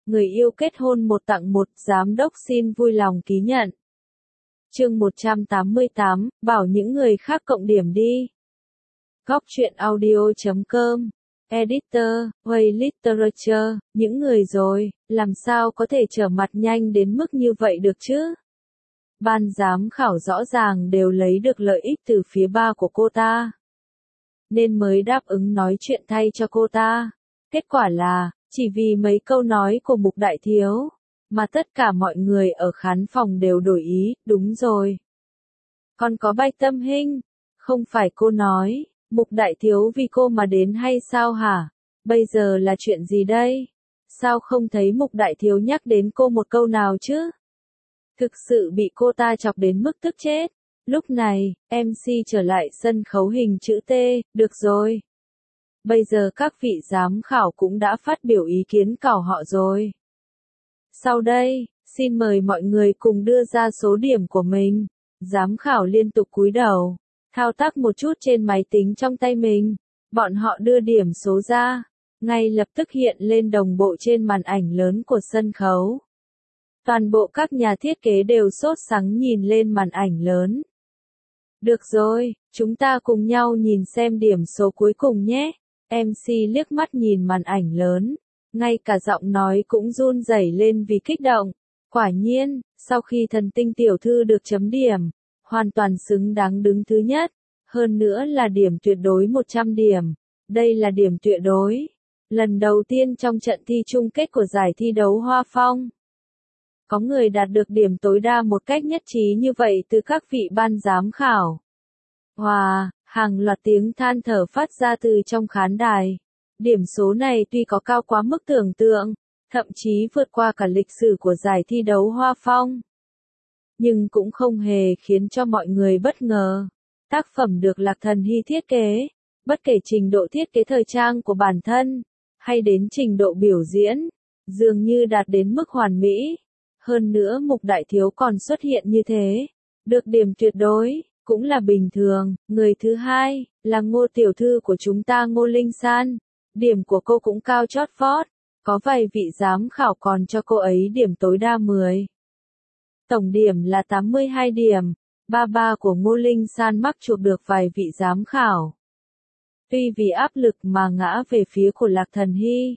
người yêu kết hôn 1 tặng 1, giám đốc xin vui lòng ký nhận. Chương 188, bảo những người khác cộng điểm đi. Góc truyện audio.com. Editor, Way Literature, những người rồi, làm sao có thể trở mặt nhanh đến mức như vậy được chứ? Ban giám khảo rõ ràng đều lấy được lợi ích từ phía ba của cô ta, nên mới đáp ứng nói chuyện thay cho cô ta. Kết quả là, chỉ vì mấy câu nói của Mục Đại Thiếu, mà tất cả mọi người ở khán phòng đều đổi ý. Đúng rồi. Còn có Bạch Tâm Hinh, không phải cô nói, Mục Đại Thiếu vì cô mà đến hay sao hả? Bây giờ là chuyện gì đây? Sao không thấy Mục Đại Thiếu nhắc đến cô một câu nào chứ? Thực sự bị cô ta chọc đến mức tức chết. Lúc này, MC trở lại sân khấu hình chữ T, được rồi. Bây giờ các vị giám khảo cũng đã phát biểu ý kiến của họ rồi. Sau đây, xin mời mọi người cùng đưa ra số điểm của mình. Giám khảo liên tục cúi đầu, thao tác một chút trên máy tính trong tay mình. Bọn họ đưa điểm số ra, ngay lập tức hiện lên đồng bộ trên màn ảnh lớn của sân khấu. Toàn bộ các nhà thiết kế đều sốt sắng nhìn lên màn ảnh lớn. Được rồi, chúng ta cùng nhau nhìn xem điểm số cuối cùng nhé. MC liếc mắt nhìn màn ảnh lớn, ngay cả giọng nói cũng run rẩy lên vì kích động. Quả nhiên, sau khi Thần Tinh tiểu thư được chấm điểm, hoàn toàn xứng đáng đứng thứ nhất, hơn nữa là điểm tuyệt đối 100 điểm. Đây là điểm tuyệt đối. Lần đầu tiên trong trận thi chung kết của giải thi đấu Hoa Phong, có người đạt được điểm tối đa một cách nhất trí như vậy từ các vị ban giám khảo. Wow, hàng loạt tiếng than thở phát ra từ trong khán đài. Điểm số này tuy có cao quá mức tưởng tượng, thậm chí vượt qua cả lịch sử của giải thi đấu Hoa Phong, nhưng cũng không hề khiến cho mọi người bất ngờ. Tác phẩm được Lạc Thần Hy thiết kế, bất kể trình độ thiết kế thời trang của bản thân, hay đến trình độ biểu diễn, dường như đạt đến mức hoàn mỹ. Hơn nữa Mục Đại Thiếu còn xuất hiện như thế, được điểm tuyệt đối, cũng là bình thường. Người thứ hai, là Ngô tiểu thư của chúng ta Ngô Linh San. Điểm của cô cũng cao chót vót, có vài vị giám khảo còn cho cô ấy điểm tối đa 10. Tổng điểm là 82 điểm, ba của Ngô Linh San mắc chuộc được vài vị giám khảo. Tuy vì áp lực mà ngã về phía của Lạc Thần Hy,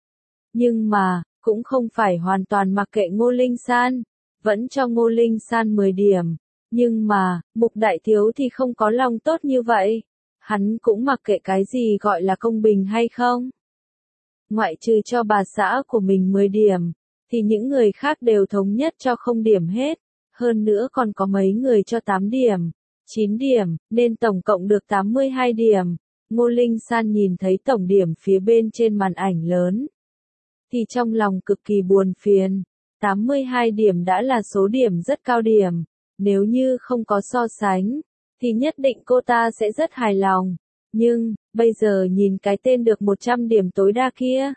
nhưng mà, cũng không phải hoàn toàn mặc kệ Ngô Linh San, vẫn cho Ngô Linh San 10 điểm. Nhưng mà, Mục Đại Thiếu thì không có lòng tốt như vậy. Hắn cũng mặc kệ cái gì gọi là công bình hay không. Ngoại trừ cho bà xã của mình 10 điểm, thì những người khác đều thống nhất cho không điểm hết. Hơn nữa còn có mấy người cho 8 điểm, 9 điểm, nên tổng cộng được 82 điểm. Ngô Linh San nhìn thấy tổng điểm phía bên trên màn ảnh lớn, thì trong lòng cực kỳ buồn phiền. 82 điểm đã là số điểm rất cao điểm. Nếu như không có so sánh, thì nhất định cô ta sẽ rất hài lòng. Nhưng, bây giờ nhìn cái tên được 100 điểm tối đa kia,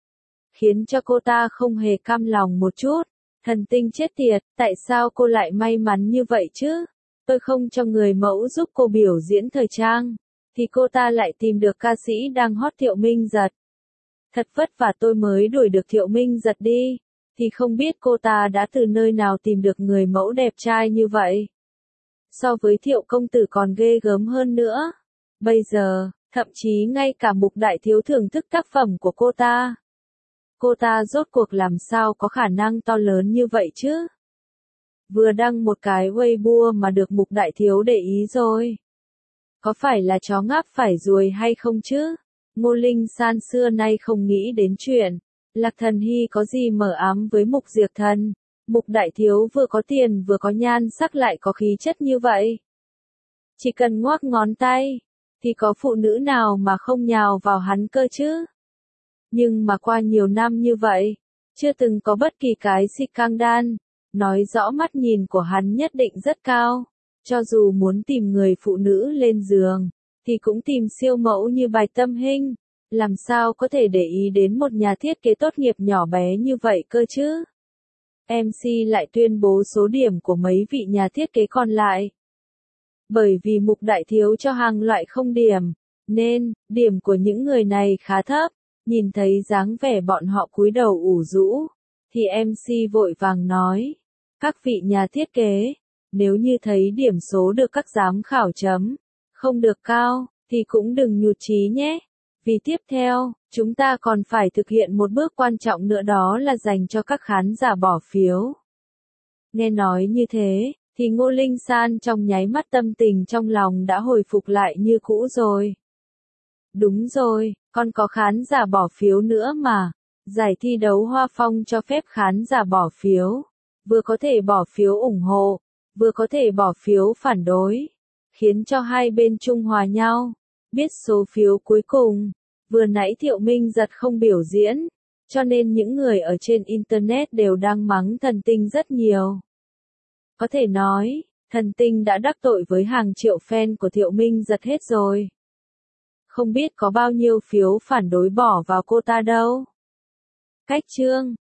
khiến cho cô ta không hề cam lòng một chút. Thần Tinh chết tiệt, tại sao cô lại may mắn như vậy chứ? Tôi không cho người mẫu giúp cô biểu diễn thời trang, thì cô ta lại tìm được ca sĩ đang hot Thiệu Minh Giật. Thật vất vả tôi mới đuổi được Thiệu Minh Giật đi, thì không biết cô ta đã từ nơi nào tìm được người mẫu đẹp trai như vậy. So với Thiệu công tử còn ghê gớm hơn nữa. Bây giờ, thậm chí ngay cả Mục Đại Thiếu thưởng thức tác phẩm của cô ta. Cô ta rốt cuộc làm sao có khả năng to lớn như vậy chứ? Vừa đăng một cái Weibo mà được Mục Đại Thiếu để ý rồi. Có phải là chó ngáp phải ruồi hay không chứ? Ngô Linh San xưa nay không nghĩ đến chuyện Lạc Thần Hy có gì mờ ám với Mục Diệp Thần. Mục Đại Thiếu vừa có tiền vừa có nhan sắc lại có khí chất như vậy. Chỉ cần ngoác ngón tay, thì có phụ nữ nào mà không nhào vào hắn cơ chứ? Nhưng mà qua nhiều năm như vậy, chưa từng có bất kỳ cái scandal, nói rõ mắt nhìn của hắn nhất định rất cao. Cho dù muốn tìm người phụ nữ lên giường, thì cũng tìm siêu mẫu như Bạch Tâm Hinh. Làm sao có thể để ý đến một nhà thiết kế tốt nghiệp nhỏ bé như vậy cơ chứ? MC lại tuyên bố số điểm của mấy vị nhà thiết kế còn lại. Bởi vì Mục Đại Thiếu cho hàng loại không điểm, nên, điểm của những người này khá thấp. Nhìn thấy dáng vẻ bọn họ cúi đầu ủ rũ, thì MC vội vàng nói. Các vị nhà thiết kế, nếu như thấy điểm số được các giám khảo chấm không được cao, thì cũng đừng nhụt chí nhé. Vì tiếp theo, chúng ta còn phải thực hiện một bước quan trọng nữa, đó là dành cho các khán giả bỏ phiếu. Nghe nói như thế, thì Ngô Linh San trong nháy mắt tâm tình trong lòng đã hồi phục lại như cũ rồi. Đúng rồi, còn có khán giả bỏ phiếu nữa mà. Giải thi đấu Hoa Phong cho phép khán giả bỏ phiếu. Vừa có thể bỏ phiếu ủng hộ, vừa có thể bỏ phiếu phản đối. Khiến cho hai bên trung hòa nhau. Biết số phiếu cuối cùng, vừa nãy Thiệu Minh Giật không biểu diễn. Cho nên những người ở trên Internet đều đang mắng Thần Tinh rất nhiều. Có thể nói, Thần Tinh đã đắc tội với hàng triệu fan của Thiệu Minh Giật hết rồi. Không biết có bao nhiêu phiếu phản đối bỏ vào cô ta đâu. Cách chương